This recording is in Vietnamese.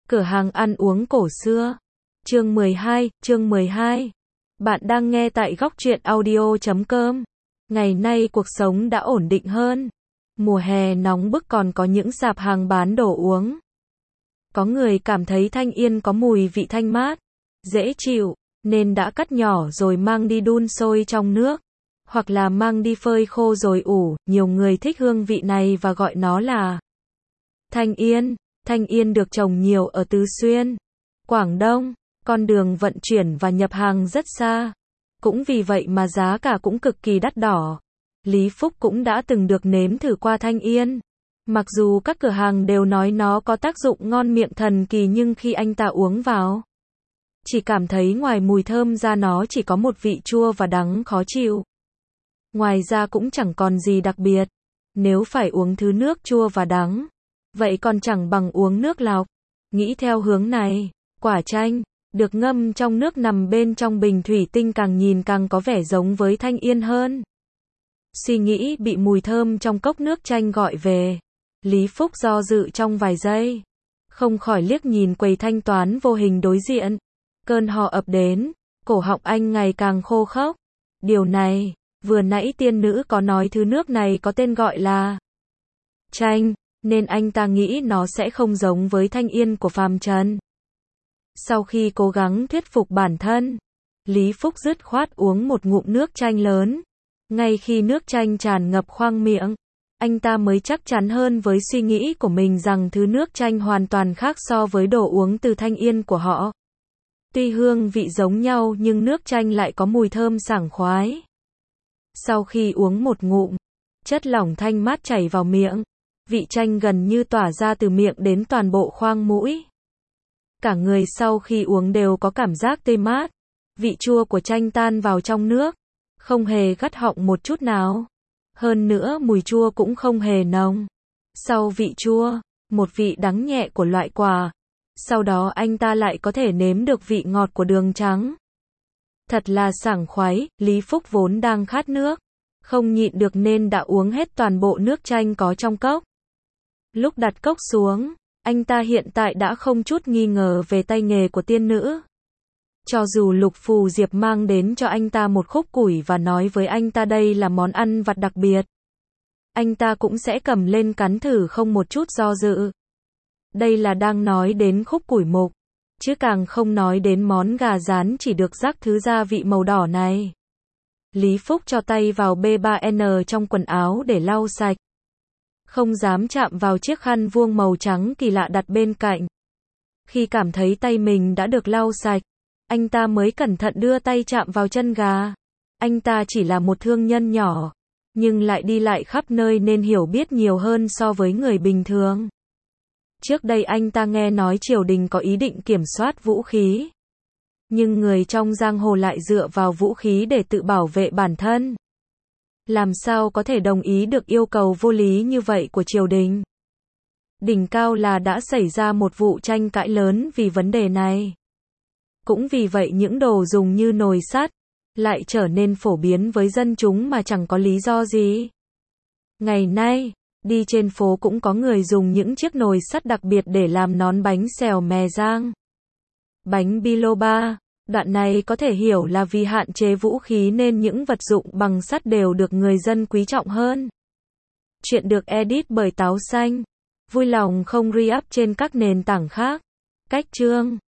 Cửa hàng ăn uống cổ xưa. Chương 12. Bạn đang nghe tại góc truyện audio.com. Ngày nay cuộc sống đã ổn định hơn. Mùa hè nóng bức còn có những sạp hàng bán đồ uống. Có người cảm thấy Thanh Yên có mùi vị thanh mát, dễ chịu, nên đã cắt nhỏ rồi mang đi đun sôi trong nước, hoặc là mang đi phơi khô rồi ủ. Nhiều người thích hương vị này và gọi nó là Thanh Yên. Thanh Yên được trồng nhiều ở Tứ Xuyên, Quảng Đông, con đường vận chuyển và nhập hàng rất xa. Cũng vì vậy mà giá cả cũng cực kỳ đắt đỏ. Lý Phúc cũng đã từng được nếm thử qua Thanh Yên. Mặc dù các cửa hàng đều nói nó có tác dụng ngon miệng thần kỳ, nhưng khi anh ta uống vào, chỉ cảm thấy ngoài mùi thơm ra nó chỉ có một vị chua và đắng khó chịu. Ngoài ra cũng chẳng còn gì đặc biệt. Nếu phải uống thứ nước chua và đắng, vậy còn chẳng bằng uống nước lọc. Nghĩ theo hướng này, quả chanh được ngâm trong nước nằm bên trong bình thủy tinh càng nhìn càng có vẻ giống với Thanh Yên hơn. Suy nghĩ bị mùi thơm trong cốc nước chanh gọi về, Lý Phúc do dự trong vài giây, không khỏi liếc nhìn quầy thanh toán vô hình đối diện. Cơn ho ập đến, cổ họng anh ngày càng khô khốc. Điều này, vừa nãy tiên nữ có nói thứ nước này có tên gọi là chanh, nên anh ta nghĩ nó sẽ không giống với Thanh Yên của phàm trần. Sau khi cố gắng thuyết phục bản thân, Lý Phúc dứt khoát uống một ngụm nước chanh lớn. Ngay khi nước chanh tràn ngập khoang miệng, anh ta mới chắc chắn hơn với suy nghĩ của mình rằng thứ nước chanh hoàn toàn khác so với đồ uống từ Thanh Yên của họ. Tuy hương vị giống nhau nhưng nước chanh lại có mùi thơm sảng khoái. Sau khi uống một ngụm, chất lỏng thanh mát chảy vào miệng, vị chanh gần như tỏa ra từ miệng đến toàn bộ khoang mũi. Cả người sau khi uống đều có cảm giác tê mát, vị chua của chanh tan vào trong nước, không hề gắt họng một chút nào. Hơn nữa mùi chua cũng không hề nồng. Sau vị chua, một vị đắng nhẹ của loại quả. Sau đó anh ta lại có thể nếm được vị ngọt của đường trắng. Thật là sảng khoái. Lý Phúc vốn đang khát nước, không nhịn được nên đã uống hết toàn bộ nước chanh có trong cốc. Lúc đặt cốc xuống, anh ta hiện tại đã không chút nghi ngờ về tay nghề của tiên nữ. Cho dù Lục Phù Diệp mang đến cho anh ta một khúc củi và nói với anh ta đây là món ăn vặt đặc biệt, anh ta cũng sẽ cầm lên cắn thử không một chút do dự. Đây là đang nói đến khúc củi mục, chứ càng không nói đến món gà rán chỉ được rắc thứ gia vị màu đỏ này. Lý Phúc cho tay vào B3N trong quần áo để lau sạch. Không dám chạm vào chiếc khăn vuông màu trắng kỳ lạ đặt bên cạnh. Khi cảm thấy tay mình đã được lau sạch, anh ta mới cẩn thận đưa tay chạm vào chân gà. Anh ta chỉ là một thương nhân nhỏ, nhưng lại đi lại khắp nơi nên hiểu biết nhiều hơn so với người bình thường. Trước đây anh ta nghe nói triều đình có ý định kiểm soát vũ khí, nhưng người trong giang hồ lại dựa vào vũ khí để tự bảo vệ bản thân. Làm sao có thể đồng ý được yêu cầu vô lý như vậy của triều đình? Đỉnh cao là đã xảy ra một vụ tranh cãi lớn vì vấn đề này. Cũng vì vậy những đồ dùng như nồi sắt lại trở nên phổ biến với dân chúng mà chẳng có lý do gì. Ngày nay, đi trên phố cũng có người dùng những chiếc nồi sắt đặc biệt để làm nón bánh xèo mè rang, bánh biloba. Đoạn này có thể hiểu là vì hạn chế vũ khí nên những vật dụng bằng sắt đều được người dân quý trọng hơn. Chuyện được edit bởi Táo Xanh. Vui lòng không re-up trên các nền tảng khác. Cách chương